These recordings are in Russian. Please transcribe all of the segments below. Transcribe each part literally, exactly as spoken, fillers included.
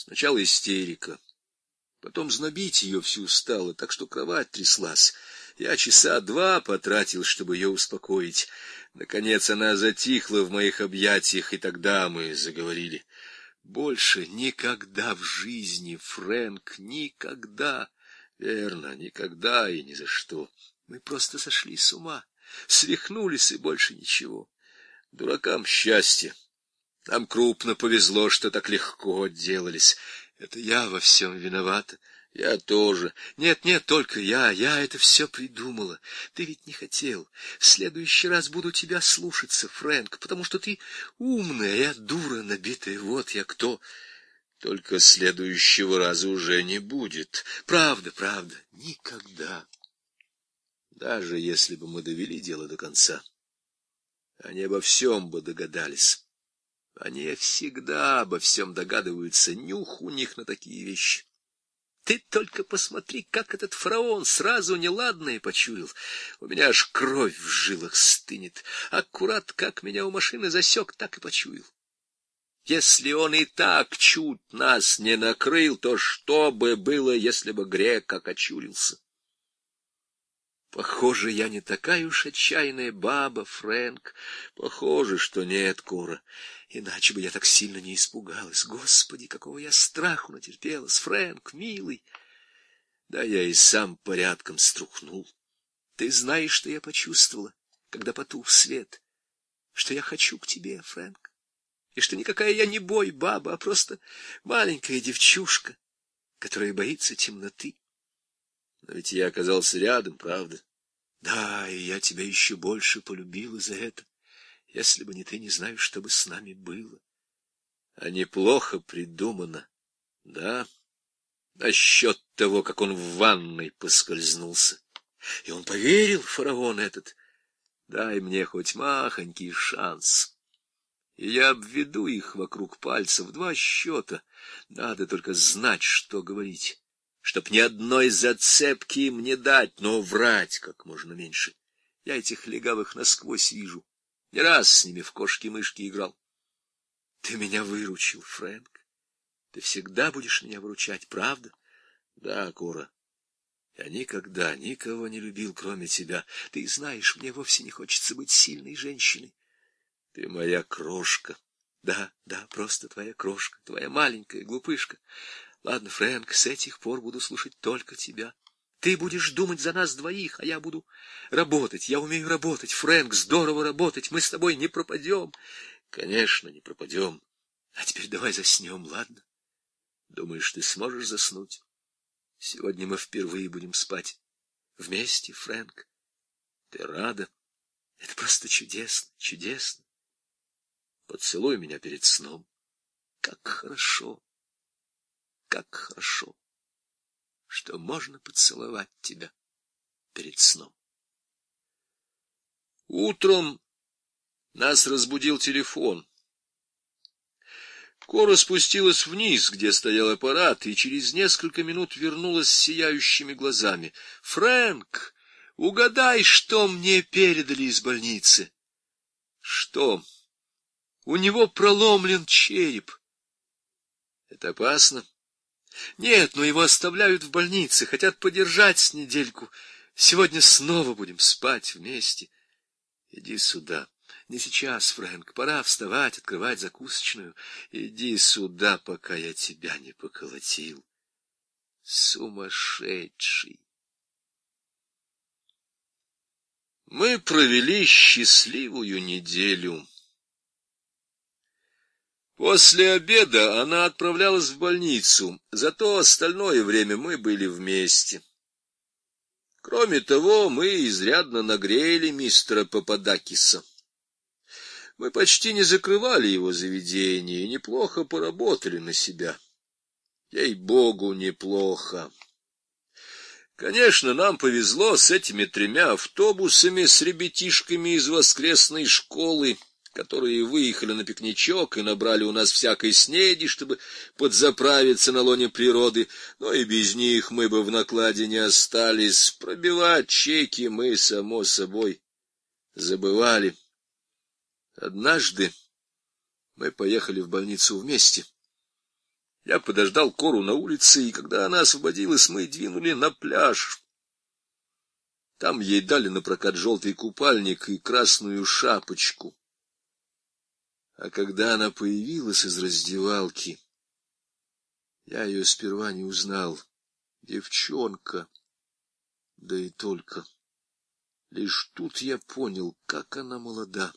Сначала истерика, потом знобить ее всю стало, так что кровать тряслась. Я часа два потратил, чтобы ее успокоить. Наконец она затихла в моих объятиях, и тогда мы заговорили. Больше никогда в жизни, Фрэнк, никогда. Верно, никогда и ни за что. Мы просто сошли с ума, свихнулись и больше ничего. Дуракам счастье. Нам крупно повезло, что так легко отделались. Это я во всем виновата. Я тоже. Нет, нет, только я. Я это все придумала. Ты ведь не хотел. В следующий раз буду тебя слушаться, Фрэнк, потому что ты умная, я дура набитая. Вот я кто. Только следующего раза уже не будет. Правда, правда, никогда. Даже если бы мы довели дело до конца, они обо всем бы догадались. Они всегда обо всем догадываются. Нюх у них на такие вещи. Ты только посмотри, как этот фараон сразу неладное почуял. У меня аж кровь в жилах стынет. Аккурат, как меня у машины засек, так и почуял. Если он и так чуть нас не накрыл, то что бы было, если бы грек окочурился? Похоже, я не такая уж отчаянная баба, Фрэнк. Похоже, что нет, Кора. Иначе бы я так сильно не испугалась. Господи, какого я страху натерпелась, Фрэнк, милый. Да я и сам порядком струхнул. Ты знаешь, что я почувствовала, когда потух свет? Что я хочу к тебе, Фрэнк. И что никакая я не бой-баба, а просто маленькая девчушка, которая боится темноты. Но ведь я оказался рядом, правда? Да, и я тебя еще больше полюбила за это. Если бы не ты, не знаю, что бы с нами было. А неплохо придумано, да? Насчет того, как он в ванной поскользнулся. И он поверил, фараон этот. Дай мне хоть махонький шанс. И я обведу их вокруг пальца в два счета. Надо только знать, что говорить. Чтоб ни одной зацепки им не дать, но врать как можно меньше. Я этих легавых насквозь вижу. Не раз с ними в кошки-мышки играл. Ты меня выручил, Фрэнк. Ты всегда будешь меня выручать, правда? Да, Кора. Я никогда никого не любил, кроме тебя. Ты знаешь, мне вовсе не хочется быть сильной женщиной. Ты моя крошка. Да, да, просто твоя крошка, твоя маленькая глупышка. Ладно, Фрэнк, с этих пор буду слушать только тебя. Ты будешь думать за нас двоих, а я буду работать. Я умею работать, Фрэнк, здорово работать. Мы с тобой не пропадем. Конечно, не пропадем. А теперь давай заснем, ладно? Думаешь, ты сможешь заснуть? Сегодня мы впервые будем спать вместе, Фрэнк. Ты рада? Это просто чудесно, чудесно. Поцелуй меня перед сном. Как хорошо, как хорошо, что можно поцеловать тебя перед сном. Утром нас разбудил телефон. Кора спустилась вниз, где стоял аппарат, и через несколько минут вернулась с сияющими глазами. — Фрэнк, угадай, что мне передали из больницы? — Что? — У него проломлен череп. — Это опасно? — Нет, но его оставляют в больнице, хотят подержать с недельку. Сегодня снова будем спать вместе. Иди сюда. Не сейчас, Фрэнк, пора вставать, открывать закусочную. Иди сюда, пока я тебя не поколотил. Сумасшедший. Мы провели счастливую неделю. После обеда она отправлялась в больницу, зато остальное время мы были вместе. Кроме того, мы изрядно нагрели мистера Пападакиса. Мы почти не закрывали его заведение и неплохо поработали на себя. Ей-богу, неплохо. Конечно, нам повезло с этими тремя автобусами с ребятишками из воскресной школы, которые выехали на пикничок и набрали у нас всякой снеди, чтобы подзаправиться на лоне природы, но и без них мы бы в накладе не остались. Пробивать чеки мы, само собой, забывали. Однажды мы поехали в больницу вместе. Я подождал Кору на улице, и когда она освободилась, мы двинули на пляж. Там ей дали на прокат желтый купальник и красную шапочку. А когда она появилась из раздевалки, я ее сперва не узнал. Девчонка, да и только. Лишь тут я понял, как она молода.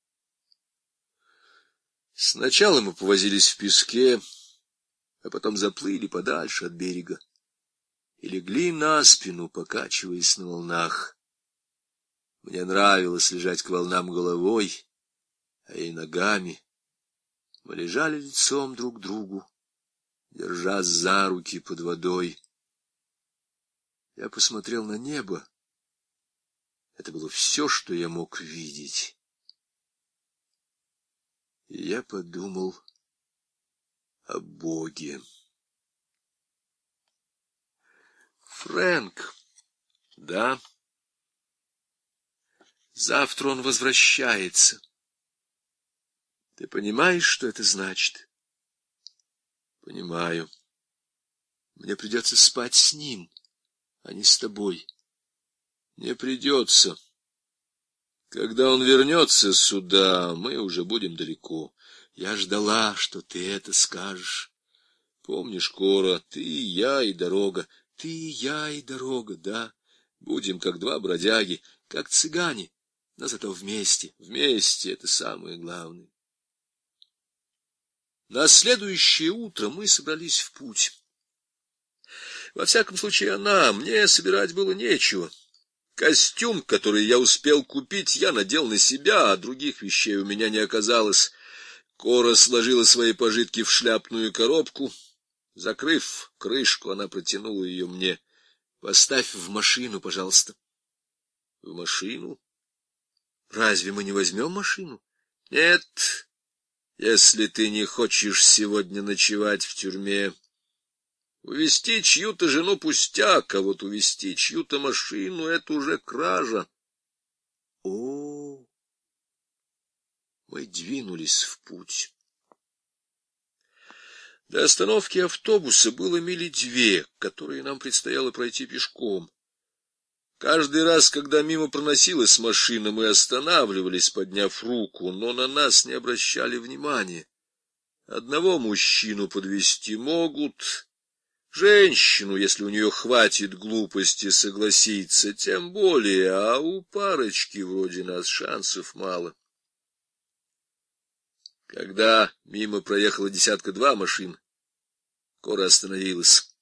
Сначала мы повозились в песке, а потом заплыли подальше от берега и легли на спину, покачиваясь на волнах. Мне нравилось лежать к волнам головой, а ей ногами. Мы лежали лицом друг к другу, держась за руки под водой. Я посмотрел на небо. Это было все, что я мог видеть. И я подумал о Боге. Фрэнк, да, завтра он возвращается. Ты понимаешь, что это значит? Понимаю. Мне придется спать с ним, а не с тобой. Не придется. Когда он вернется сюда, мы уже будем далеко. Я ждала, что ты это скажешь. Помнишь, Кора, ты, я и дорога. Ты, я и дорога, да. Будем как два бродяги, как цыгане, но зато вместе. Вместе — это самое главное. На следующее утро мы собрались в путь. Во всяком случае, она, мне собирать было нечего. Костюм, который я успел купить, я надел на себя, а других вещей у меня не оказалось. Кора сложила свои пожитки в шляпную коробку. Закрыв крышку, она протянула ее мне. — Поставь в машину, пожалуйста. — В машину? Разве мы не возьмем машину? — Нет, если ты не хочешь сегодня ночевать в тюрьме. Увезти чью-то жену пустяк, а вот увезти чью-то машину — это уже кража. О, мы двинулись в путь. До остановки автобуса было мили две, которые нам предстояло пройти пешком. Каждый раз, когда мимо проносилась машина, мы останавливались, подняв руку, но на нас не обращали внимания. Одного мужчину подвезти могут, женщину, если у нее хватит глупости согласиться, тем более, а у парочки вроде нас шансов мало. Когда мимо проехала десятка два машин, Кора остановилась.